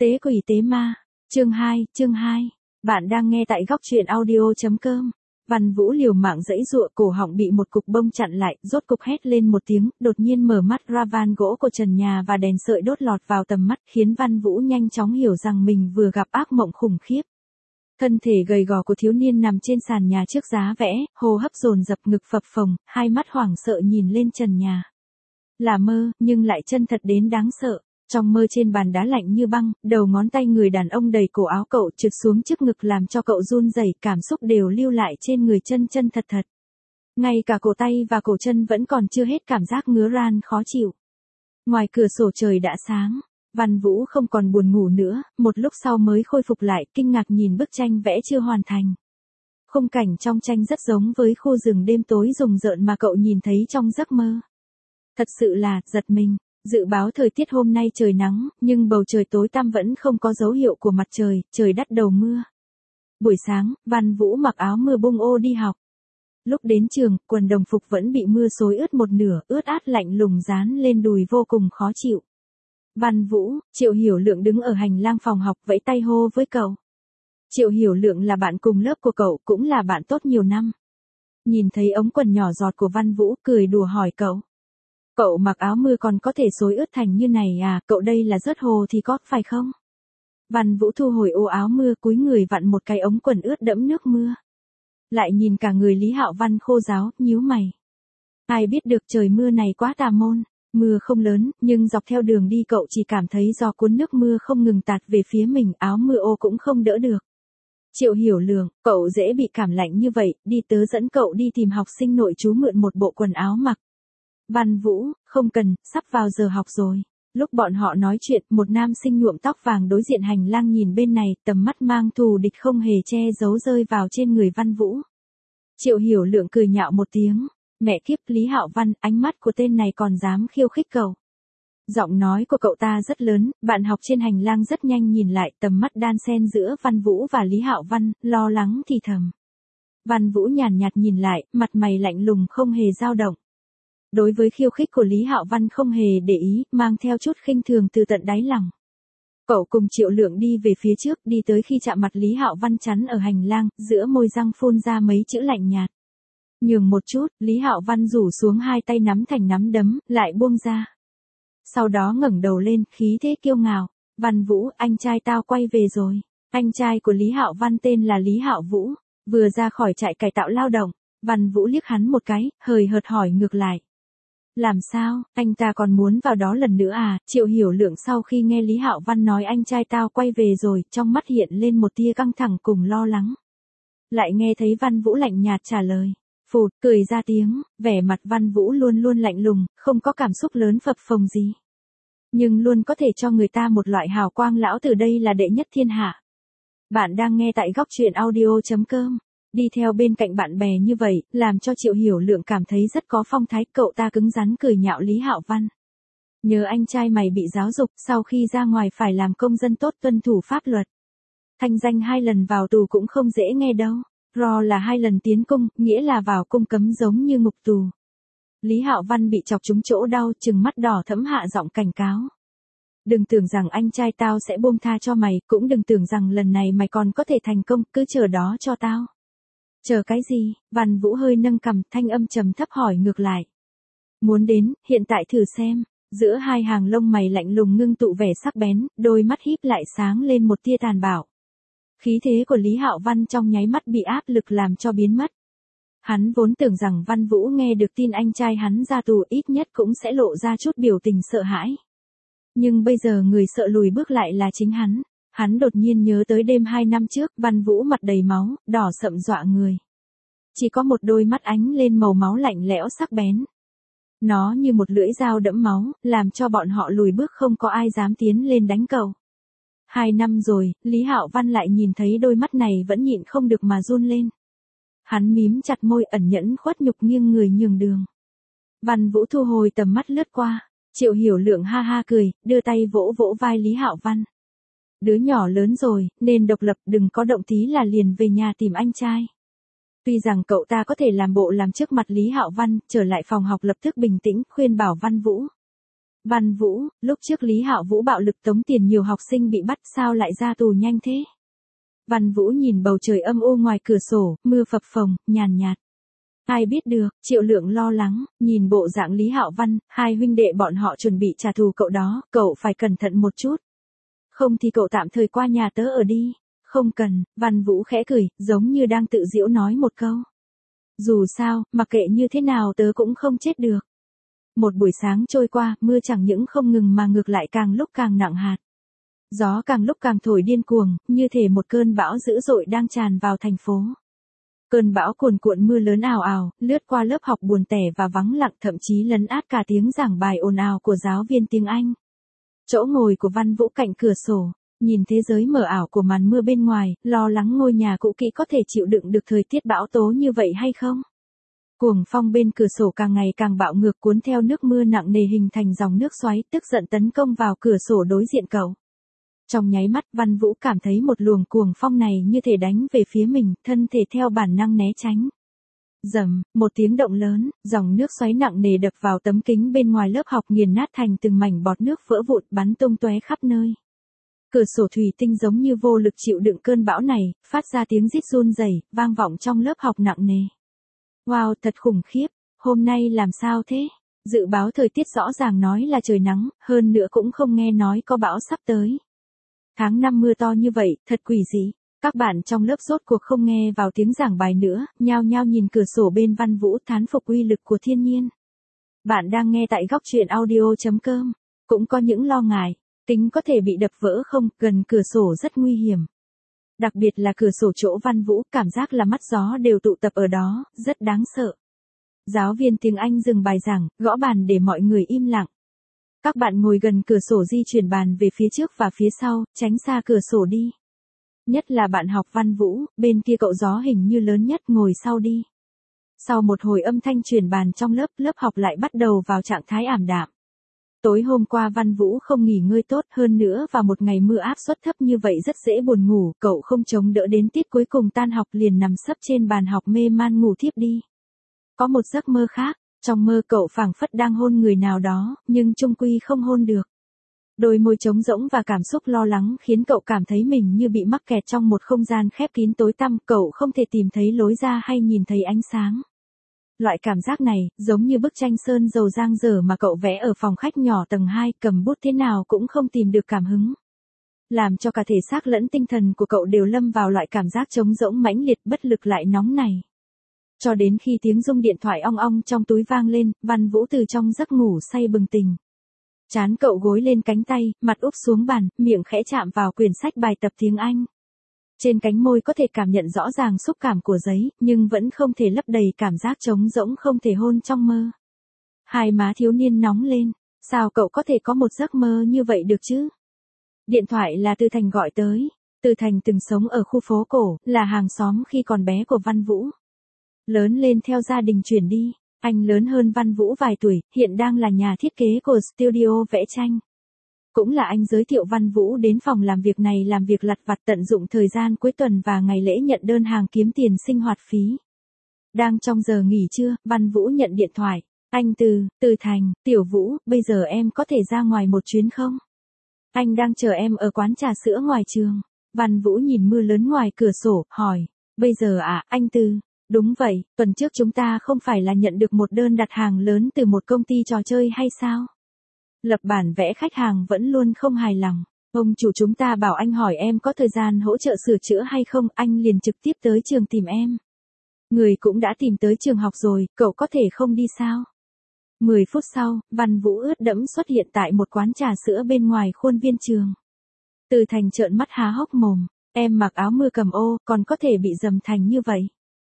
Tế quỷ tế ma, chương 2. Bạn đang nghe tại góc truyện audio.com. Văn Vũ liều mạng giãy giụa, cổ họng bị một cục bông chặn lại, rốt cục hét lên một tiếng, đột nhiên mở mắt ra, van gỗ của trần nhà và đèn sợi đốt lọt vào tầm mắt, khiến Văn Vũ nhanh chóng hiểu rằng mình vừa gặp ác mộng khủng khiếp. Thân thể gầy gò của thiếu niên nằm trên sàn nhà trước giá vẽ, hô hấp dồn dập, ngực phập phồng, hai mắt hoảng sợ nhìn lên trần nhà. Là mơ, nhưng lại chân thật đến đáng sợ. Trong mơ, trên bàn đá lạnh như băng, đầu ngón tay người đàn ông đẩy cổ áo cậu trượt xuống trước ngực làm cho cậu run rẩy, cảm xúc đều lưu lại trên người chân thật. Ngay cả cổ tay và cổ chân vẫn còn chưa hết cảm giác ngứa ran khó chịu. Ngoài cửa sổ trời đã sáng, Văn Vũ không còn buồn ngủ nữa, một lúc sau mới khôi phục lại, kinh ngạc nhìn bức tranh vẽ chưa hoàn thành. Khung cảnh trong tranh rất giống với khu rừng đêm tối rùng rợn mà cậu nhìn thấy trong giấc mơ. Thật sự là giật mình. Dự báo thời tiết hôm nay trời nắng, nhưng bầu trời tối tăm vẫn không có dấu hiệu của mặt trời, trời đắt đầu mưa. Buổi sáng, Văn Vũ mặc áo mưa bung ô đi học. Lúc đến trường, quần đồng phục vẫn bị mưa xối ướt một nửa, ướt át lạnh lùng dán lên đùi vô cùng khó chịu. Văn Vũ, Triệu Hiểu Lượng đứng ở hành lang phòng học vẫy tay hô với cậu. Triệu Hiểu Lượng là bạn cùng lớp của cậu, cũng là bạn tốt nhiều năm. Nhìn thấy ống quần nhỏ giọt của Văn Vũ, cười đùa hỏi cậu. Cậu mặc áo mưa còn có thể xối ướt thành như này à, cậu đây là rớt hồ thì có, phải không? Văn Vũ thu hồi ô áo mưa, cúi người vặn một cái ống quần ướt đẫm nước mưa. Lại nhìn cả người Lý Hạo Văn khô ráo, nhíu mày. Ai biết được trời mưa này quá tà môn, mưa không lớn, nhưng dọc theo đường đi cậu chỉ cảm thấy do cuốn nước mưa không ngừng tạt về phía mình, áo mưa ô cũng không đỡ được. Triệu Hiểu Lượng, cậu dễ bị cảm lạnh như vậy, đi tớ dẫn cậu đi tìm học sinh nội trú mượn một bộ quần áo mặc. Văn Vũ, không cần, sắp vào giờ học rồi. Lúc bọn họ nói chuyện, một nam sinh nhuộm tóc vàng đối diện hành lang nhìn bên này, tầm mắt mang thù địch không hề che giấu rơi vào trên người Văn Vũ. Triệu Hiểu Lượng cười nhạo một tiếng, mẹ kiếp, Lý Hạo Văn, ánh mắt của tên này còn dám khiêu khích cậu. Giọng nói của cậu ta rất lớn, bạn học trên hành lang rất nhanh nhìn lại, tầm mắt đan xen giữa Văn Vũ và Lý Hạo Văn, lo lắng thì thầm. Văn Vũ nhàn nhạt nhìn lại, mặt mày lạnh lùng không hề dao động. Đối với khiêu khích của Lý Hạo Văn không hề để ý, mang theo chút khinh thường từ tận đáy lòng. Cậu cùng Triệu Lượng đi về phía trước, đi tới khi chạm mặt Lý Hạo Văn chắn ở hành lang, giữa môi răng phun ra mấy chữ lạnh nhạt. Nhường một chút, Lý Hạo Văn rủ xuống hai tay nắm thành nắm đấm, lại buông ra. Sau đó ngẩng đầu lên, khí thế kiêu ngạo. Văn Vũ, anh trai tao quay về rồi. Anh trai của Lý Hạo Văn tên là Lý Hạo Vũ, vừa ra khỏi trại cải tạo lao động. Văn Vũ liếc hắn một cái, hời hợt hỏi ngược lại. Làm sao, anh ta còn muốn vào đó lần nữa à? Triệu Hiểu Lượng sau khi nghe Lý Hạo Văn nói anh trai tao quay về rồi, trong mắt hiện lên một tia căng thẳng cùng lo lắng. Lại nghe thấy Văn Vũ lạnh nhạt trả lời. Phụt, cười ra tiếng, vẻ mặt Văn Vũ luôn luôn lạnh lùng, không có cảm xúc lớn phập phồng gì. Nhưng luôn có thể cho người ta một loại hào quang, lão tử đây là đệ nhất thiên hạ. Bạn đang nghe tại góc truyện audio.com. Đi theo bên cạnh bạn bè như vậy, làm cho Triệu Hiểu Lượng cảm thấy rất có phong thái, cậu ta cứng rắn cười nhạo Lý Hạo Văn. Nhớ anh trai mày bị giáo dục, sau khi ra ngoài phải làm công dân tốt, tuân thủ pháp luật. Thanh danh 2 lần vào tù cũng không dễ nghe đâu. Ro là 2 lần tiến cung, nghĩa là vào cung cấm giống như ngục tù. Lý Hạo Văn bị chọc trúng chỗ đau, trừng mắt đỏ thẫm hạ giọng cảnh cáo. Đừng tưởng rằng anh trai tao sẽ buông tha cho mày, cũng đừng tưởng rằng lần này mày còn có thể thành công, cứ chờ đó cho tao. Chờ cái gì? Văn Vũ hơi nâng cằm, thanh âm trầm thấp hỏi ngược lại. Muốn đến, hiện tại thử xem. Giữa hai hàng lông mày lạnh lùng ngưng tụ vẻ sắc bén, đôi mắt híp lại sáng lên một tia tàn bạo. Khí thế của Lý Hạo Văn trong nháy mắt bị áp lực làm cho biến mất. Hắn vốn tưởng rằng Văn Vũ nghe được tin anh trai hắn ra tù ít nhất cũng sẽ lộ ra chút biểu tình sợ hãi. Nhưng bây giờ người sợ lùi bước lại là chính hắn. Hắn đột nhiên nhớ tới đêm 2 năm trước, Văn Vũ mặt đầy máu, đỏ sậm dọa người. Chỉ có một đôi mắt ánh lên màu máu lạnh lẽo sắc bén. Nó như một lưỡi dao đẫm máu, làm cho bọn họ lùi bước, không có ai dám tiến lên đánh cậu. 2 năm rồi, Lý Hạo Văn lại nhìn thấy đôi mắt này vẫn nhịn không được mà run lên. Hắn mím chặt môi, ẩn nhẫn khuất nhục nghiêng người nhường đường. Văn Vũ thu hồi tầm mắt lướt qua, Triệu Hiểu Lượng ha ha cười, đưa tay vỗ vỗ vai Lý Hạo Văn. Đứa nhỏ lớn rồi, nên độc lập, đừng có động tí là liền về nhà tìm anh trai. Tuy rằng cậu ta có thể làm bộ làm trước mặt Lý Hạo Văn, trở lại phòng học lập tức bình tĩnh, khuyên bảo Văn Vũ. Văn Vũ, lúc trước Lý Hạo Vũ bạo lực tống tiền nhiều học sinh bị bắt sao lại ra tù nhanh thế? Văn Vũ nhìn bầu trời âm u ngoài cửa sổ, mưa phập phồng, nhàn nhạt. Ai biết được, Triệu Lượng lo lắng, nhìn bộ dạng Lý Hạo Văn, hai huynh đệ bọn họ chuẩn bị trả thù cậu đó, cậu phải cẩn thận một chút. Không thì cậu tạm thời qua nhà tớ ở đi. Không cần, Văn Vũ khẽ cười, giống như đang tự giễu nói một câu. Dù sao, mặc kệ như thế nào tớ cũng không chết được. Một buổi sáng trôi qua, mưa chẳng những không ngừng mà ngược lại càng lúc càng nặng hạt. Gió càng lúc càng thổi điên cuồng, như thể một cơn bão dữ dội đang tràn vào thành phố. Cơn bão cuồn cuộn mưa lớn ào ào, lướt qua lớp học buồn tẻ và vắng lặng, thậm chí lấn át cả tiếng giảng bài ồn ào của giáo viên tiếng Anh. Chỗ ngồi của Văn Vũ cạnh cửa sổ, nhìn thế giới mờ ảo của màn mưa bên ngoài, lo lắng ngôi nhà cũ kỹ có thể chịu đựng được thời tiết bão tố như vậy hay không. Cuồng phong bên cửa sổ càng ngày càng bạo ngược cuốn theo nước mưa nặng nề hình thành dòng nước xoáy, tức giận tấn công vào cửa sổ đối diện cậu. Trong nháy mắt Văn Vũ cảm thấy một luồng cuồng phong này như thể đánh về phía mình, thân thể theo bản năng né tránh. Rầm, một tiếng động lớn, dòng nước xoáy nặng nề đập vào tấm kính bên ngoài lớp học nghiền nát thành từng mảnh bọt nước vỡ vụn bắn tung tóe khắp nơi. Cửa sổ thủy tinh giống như vô lực chịu đựng cơn bão này, phát ra tiếng rít run rẩy, vang vọng trong lớp học nặng nề. Wow, thật khủng khiếp, hôm nay làm sao thế? Dự báo thời tiết rõ ràng nói là trời nắng, hơn nữa cũng không nghe nói có bão sắp tới. Tháng 5 mưa to như vậy, thật quỷ dị. Các bạn trong lớp rốt cuộc không nghe vào tiếng giảng bài nữa, nhao nhao nhìn cửa sổ bên Văn Vũ thán phục uy lực của thiên nhiên. Bạn đang nghe tại góc truyện audio.com. Cũng có những lo ngại, kính có thể bị đập vỡ không, gần cửa sổ rất nguy hiểm. Đặc biệt là cửa sổ chỗ Văn Vũ, cảm giác là mắt gió đều tụ tập ở đó, rất đáng sợ. Giáo viên tiếng Anh dừng bài giảng, gõ bàn để mọi người im lặng. Các bạn ngồi gần cửa sổ di chuyển bàn về phía trước và phía sau, tránh xa cửa sổ đi. Nhất là bạn học Văn Vũ, bên kia cậu gió hình như lớn nhất, ngồi sau đi. Sau một hồi âm thanh chuyển bàn trong lớp, lớp học lại bắt đầu vào trạng thái ảm đạm. Tối hôm qua Văn Vũ không nghỉ ngơi tốt, hơn nữa vào một ngày mưa áp suất thấp như vậy rất dễ buồn ngủ, cậu không chống đỡ đến tiết cuối cùng tan học liền nằm sấp trên bàn học mê man ngủ thiếp đi. Có một giấc mơ khác, trong mơ cậu phảng phất đang hôn người nào đó, nhưng chung quy không hôn được. Đôi môi trống rỗng và cảm xúc lo lắng khiến cậu cảm thấy mình như bị mắc kẹt trong một không gian khép kín tối tăm, cậu không thể tìm thấy lối ra hay nhìn thấy ánh sáng. Loại cảm giác này, giống như bức tranh sơn dầu dang dở mà cậu vẽ ở phòng khách nhỏ tầng 2, cầm bút thế nào cũng không tìm được cảm hứng. Làm cho cả thể xác lẫn tinh thần của cậu đều lâm vào loại cảm giác trống rỗng mãnh liệt, bất lực lại nóng này. Cho đến khi tiếng rung điện thoại ong ong trong túi vang lên, Văn Vũ từ trong giấc ngủ say bừng tỉnh. Trán cậu gối lên cánh tay, mặt úp xuống bàn, miệng khẽ chạm vào quyển sách bài tập tiếng Anh. Trên cánh môi có thể cảm nhận rõ ràng xúc cảm của giấy, nhưng vẫn không thể lấp đầy cảm giác trống rỗng không thể hôn trong mơ. Hai má thiếu niên nóng lên, sao cậu có thể có một giấc mơ như vậy được chứ? Điện thoại là Từ Thành gọi tới. Từ Thành từng sống ở khu phố cổ, là hàng xóm khi còn bé của Văn Vũ. Lớn lên theo gia đình chuyển đi, anh lớn hơn Văn Vũ vài tuổi, hiện đang là nhà thiết kế của studio vẽ tranh. Cũng là anh giới thiệu Văn Vũ đến phòng làm việc này làm việc lặt vặt, tận dụng thời gian cuối tuần và ngày lễ nhận đơn hàng kiếm tiền sinh hoạt phí. Đang trong giờ nghỉ trưa, Văn Vũ nhận điện thoại. Anh Từ Thành, Tiểu Vũ, bây giờ em có thể ra ngoài một chuyến không? Anh đang chờ em ở quán trà sữa ngoài trường. Văn Vũ nhìn mưa lớn ngoài cửa sổ, hỏi. Bây giờ à, anh Từ? Đúng vậy, tuần trước chúng ta không phải là nhận được một đơn đặt hàng lớn từ một công ty trò chơi hay sao? Lập bản vẽ khách hàng vẫn luôn không hài lòng. Ông chủ chúng ta bảo anh hỏi em có thời gian hỗ trợ sửa chữa hay không, anh liền trực tiếp tới trường tìm em. Người cũng đã tìm tới trường học rồi, cậu có thể không đi sao? 10 phút sau, Văn Vũ ướt đẫm xuất hiện tại một quán trà sữa bên ngoài khuôn viên trường. Từ Thành trợn mắt há hốc mồm, em mặc áo mưa cầm ô, còn có thể bị dầm thành như vậy.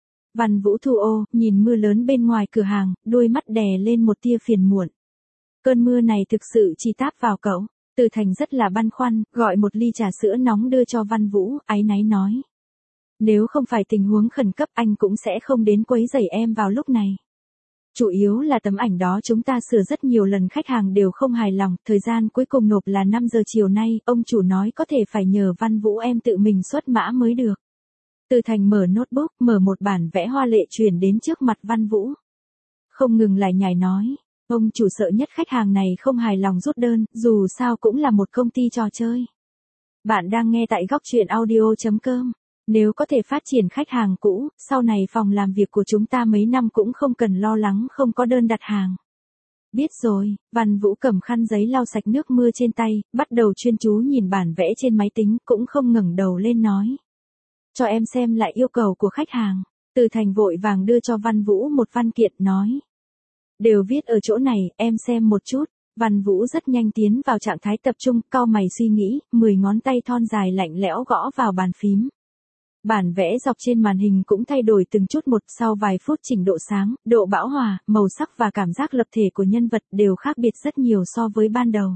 Văn Vũ thu ô, nhìn mưa lớn bên ngoài cửa hàng, đôi mắt đè lên một tia phiền muộn. Cơn mưa này thực sự chỉ táp vào cậu. Từ Thành rất là băn khoăn, gọi một ly trà sữa nóng đưa cho Văn Vũ, áy náy nói. Nếu không phải tình huống khẩn cấp anh cũng sẽ không đến quấy rầy em vào lúc này. Chủ yếu là tấm ảnh đó chúng ta sửa rất nhiều lần khách hàng đều không hài lòng, thời gian cuối cùng nộp là 5 giờ chiều nay, ông chủ nói có thể phải nhờ Văn Vũ em tự mình xuất mã mới được. Từ Thành mở notebook, mở một bản vẽ hoa lệ chuyển đến trước mặt Văn Vũ. Không ngừng lại nhải nói. Ông chủ sợ nhất khách hàng này không hài lòng rút đơn, dù sao cũng là một công ty trò chơi. Bạn đang nghe tại góc truyện audio.com. Nếu có thể phát triển khách hàng cũ, sau này phòng làm việc của chúng ta mấy năm cũng không cần lo lắng không có đơn đặt hàng. Biết rồi, Văn Vũ cầm khăn giấy lau sạch nước mưa trên tay, bắt đầu chuyên chú nhìn bản vẽ trên máy tính, cũng không ngẩng đầu lên nói. Cho em xem lại yêu cầu của khách hàng. Từ Thành vội vàng đưa cho Văn Vũ một văn kiện nói. Đều viết ở chỗ này, em xem một chút. Văn Vũ rất nhanh tiến vào trạng thái tập trung, cau mày suy nghĩ, 10 ngón tay thon dài lạnh lẽo gõ vào bàn phím. Bản vẽ dọc trên màn hình cũng thay đổi từng chút một, sau vài phút chỉnh độ sáng, độ bão hòa, màu sắc và cảm giác lập thể của nhân vật đều khác biệt rất nhiều so với ban đầu.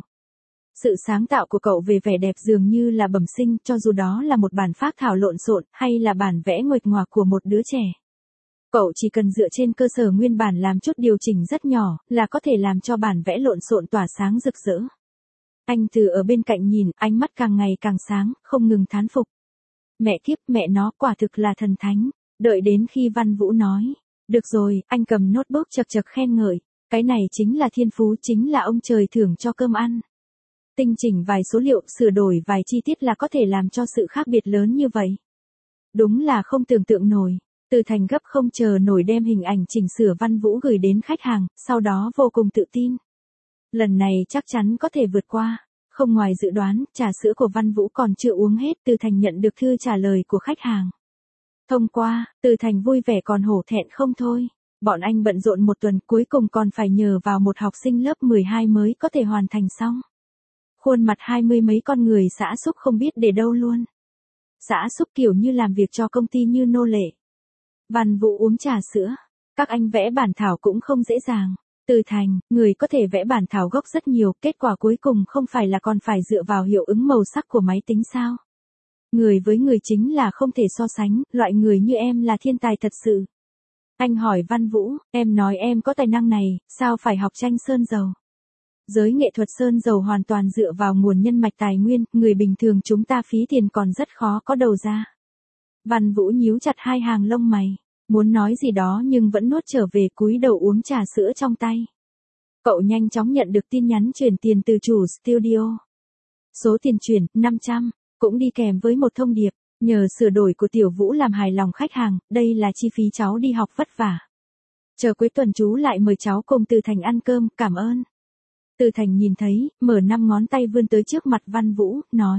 Sự sáng tạo của cậu về vẻ đẹp dường như là bẩm sinh, cho dù đó là một bản phác thảo lộn xộn hay là bản vẽ nguệch ngoạc của một đứa trẻ. Cậu chỉ cần dựa trên cơ sở nguyên bản làm chút điều chỉnh rất nhỏ, là có thể làm cho bản vẽ lộn xộn tỏa sáng rực rỡ. Anh Từ ở bên cạnh nhìn, ánh mắt càng ngày càng sáng, không ngừng thán phục. Mẹ kiếp, mẹ nó quả thực là thần thánh. Đợi đến khi Văn Vũ nói. Được rồi, anh cầm notebook chật chật khen ngợi. Cái này chính là thiên phú, chính là ông trời thưởng cho cơm ăn. Tinh chỉnh vài số liệu, sửa đổi vài chi tiết là có thể làm cho sự khác biệt lớn như vậy. Đúng là không tưởng tượng nổi. Từ Thành gấp không chờ nổi đem hình ảnh chỉnh sửa Văn Vũ gửi đến khách hàng, sau đó vô cùng tự tin. Lần này chắc chắn có thể vượt qua. Không ngoài dự đoán, trà sữa của Văn Vũ còn chưa uống hết, Từ Thành nhận được thư trả lời của khách hàng. Thông qua, Từ Thành vui vẻ còn hổ thẹn không thôi. Bọn anh bận rộn một tuần, cuối cùng còn phải nhờ vào một học sinh lớp 12 mới có thể hoàn thành xong. Khuôn mặt 20 mấy con người xã xúc không biết để đâu luôn. Xã xúc kiểu như làm việc cho công ty như nô lệ. Văn Vũ uống trà sữa. Các anh vẽ bản thảo cũng không dễ dàng. Từ Thành, người có thể vẽ bản thảo gốc rất nhiều, kết quả cuối cùng không phải là còn phải dựa vào hiệu ứng màu sắc của máy tính sao? Người với người chính là không thể so sánh, loại người như em là thiên tài thật sự. Anh hỏi Văn Vũ, em nói em có tài năng này, sao phải học tranh sơn dầu? Giới nghệ thuật sơn dầu hoàn toàn dựa vào nguồn nhân mạch tài nguyên, người bình thường chúng ta phí tiền còn rất khó có đầu ra. Văn Vũ nhíu chặt hai hàng lông mày. Muốn nói gì đó nhưng vẫn nuốt trở về, cúi đầu uống trà sữa trong tay. Cậu nhanh chóng nhận được tin nhắn chuyển tiền từ chủ studio. Số tiền chuyển, 500, cũng đi kèm với một thông điệp. Nhờ sửa đổi của Tiểu Vũ làm hài lòng khách hàng, đây là chi phí cháu đi học vất vả. Chờ cuối tuần chú lại mời cháu cùng Từ Thành ăn cơm, cảm ơn. Từ Thành nhìn thấy, mở 5 ngón tay vươn tới trước mặt Văn Vũ, nói.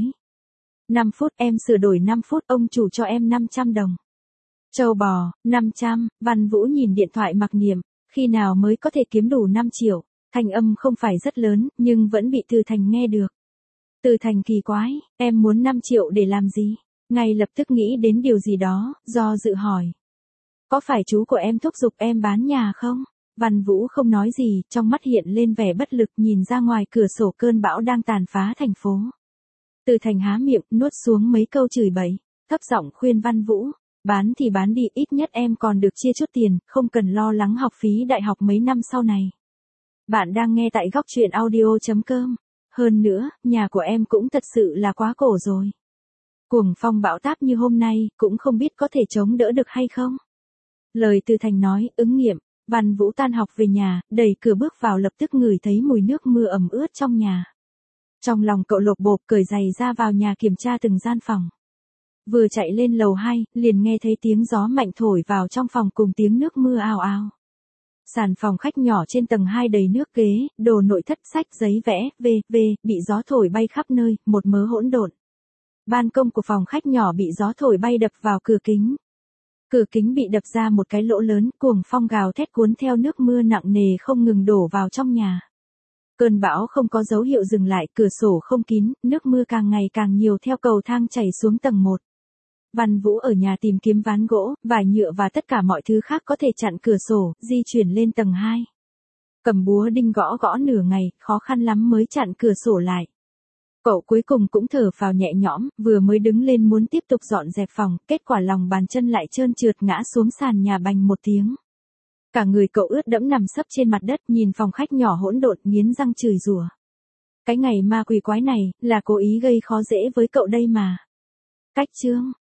5 phút em sửa đổi 5 phút, ông chủ cho em 500 đồng. Châu bò, 500, Văn Vũ nhìn điện thoại mặc niệm, khi nào mới có thể kiếm đủ 5 triệu, thanh âm không phải rất lớn, nhưng vẫn bị Từ Thành nghe được. Từ Thành kỳ quái, em muốn 5 triệu để làm gì? Ngay lập tức nghĩ đến điều gì đó, do dự hỏi. Có phải chú của em thúc giục em bán nhà không? Văn Vũ không nói gì, trong mắt hiện lên vẻ bất lực nhìn ra ngoài cửa sổ cơn bão đang tàn phá thành phố. Từ Thành há miệng, nuốt xuống mấy câu chửi bậy, thấp giọng khuyên Văn Vũ. Bán thì bán đi, ít nhất em còn được chia chút tiền, không cần lo lắng học phí đại học mấy năm sau này. Bạn đang nghe tại góc truyện audio.com. Hơn nữa, nhà của em cũng thật sự là quá cổ rồi. Cuồng phong bão táp như hôm nay, cũng không biết có thể chống đỡ được hay không. Lời Từ Thành nói, ứng nghiệm. Văn Vũ tan học về nhà, đẩy cửa bước vào lập tức ngửi thấy mùi nước mưa ẩm ướt trong nhà. Trong lòng cậu lộp bộp cởi giày ra vào nhà kiểm tra từng gian phòng. Vừa chạy lên lầu 2, liền nghe thấy tiếng gió mạnh thổi vào trong phòng cùng tiếng nước mưa ào ào. Sàn phòng khách nhỏ trên tầng 2 đầy nước ghế, đồ nội thất, sách, giấy vẽ, bị gió thổi bay khắp nơi, một mớ hỗn độn. Ban công của phòng khách nhỏ bị gió thổi bay đập vào cửa kính. Cửa kính bị đập ra một cái lỗ lớn, cuồng phong gào thét cuốn theo nước mưa nặng nề không ngừng đổ vào trong nhà. Cơn bão không có dấu hiệu dừng lại, cửa sổ không kín, nước mưa càng ngày càng nhiều theo cầu thang chảy xuống tầng 1. Văn Vũ ở nhà tìm kiếm ván gỗ, vải nhựa và tất cả mọi thứ khác có thể chặn cửa sổ, di chuyển lên tầng 2. Cầm búa đinh gõ gõ nửa ngày, khó khăn lắm mới chặn cửa sổ lại. Cậu cuối cùng cũng thở phào nhẹ nhõm, vừa mới đứng lên muốn tiếp tục dọn dẹp phòng, kết quả lòng bàn chân lại trơn trượt ngã xuống sàn nhà bành một tiếng. Cả người cậu ướt đẫm nằm sấp trên mặt đất, nhìn phòng khách nhỏ hỗn độn, nghiến răng chửi rủa. Cái ngày ma quỷ quái này, là cố ý gây khó dễ với cậu đây mà. Cách chương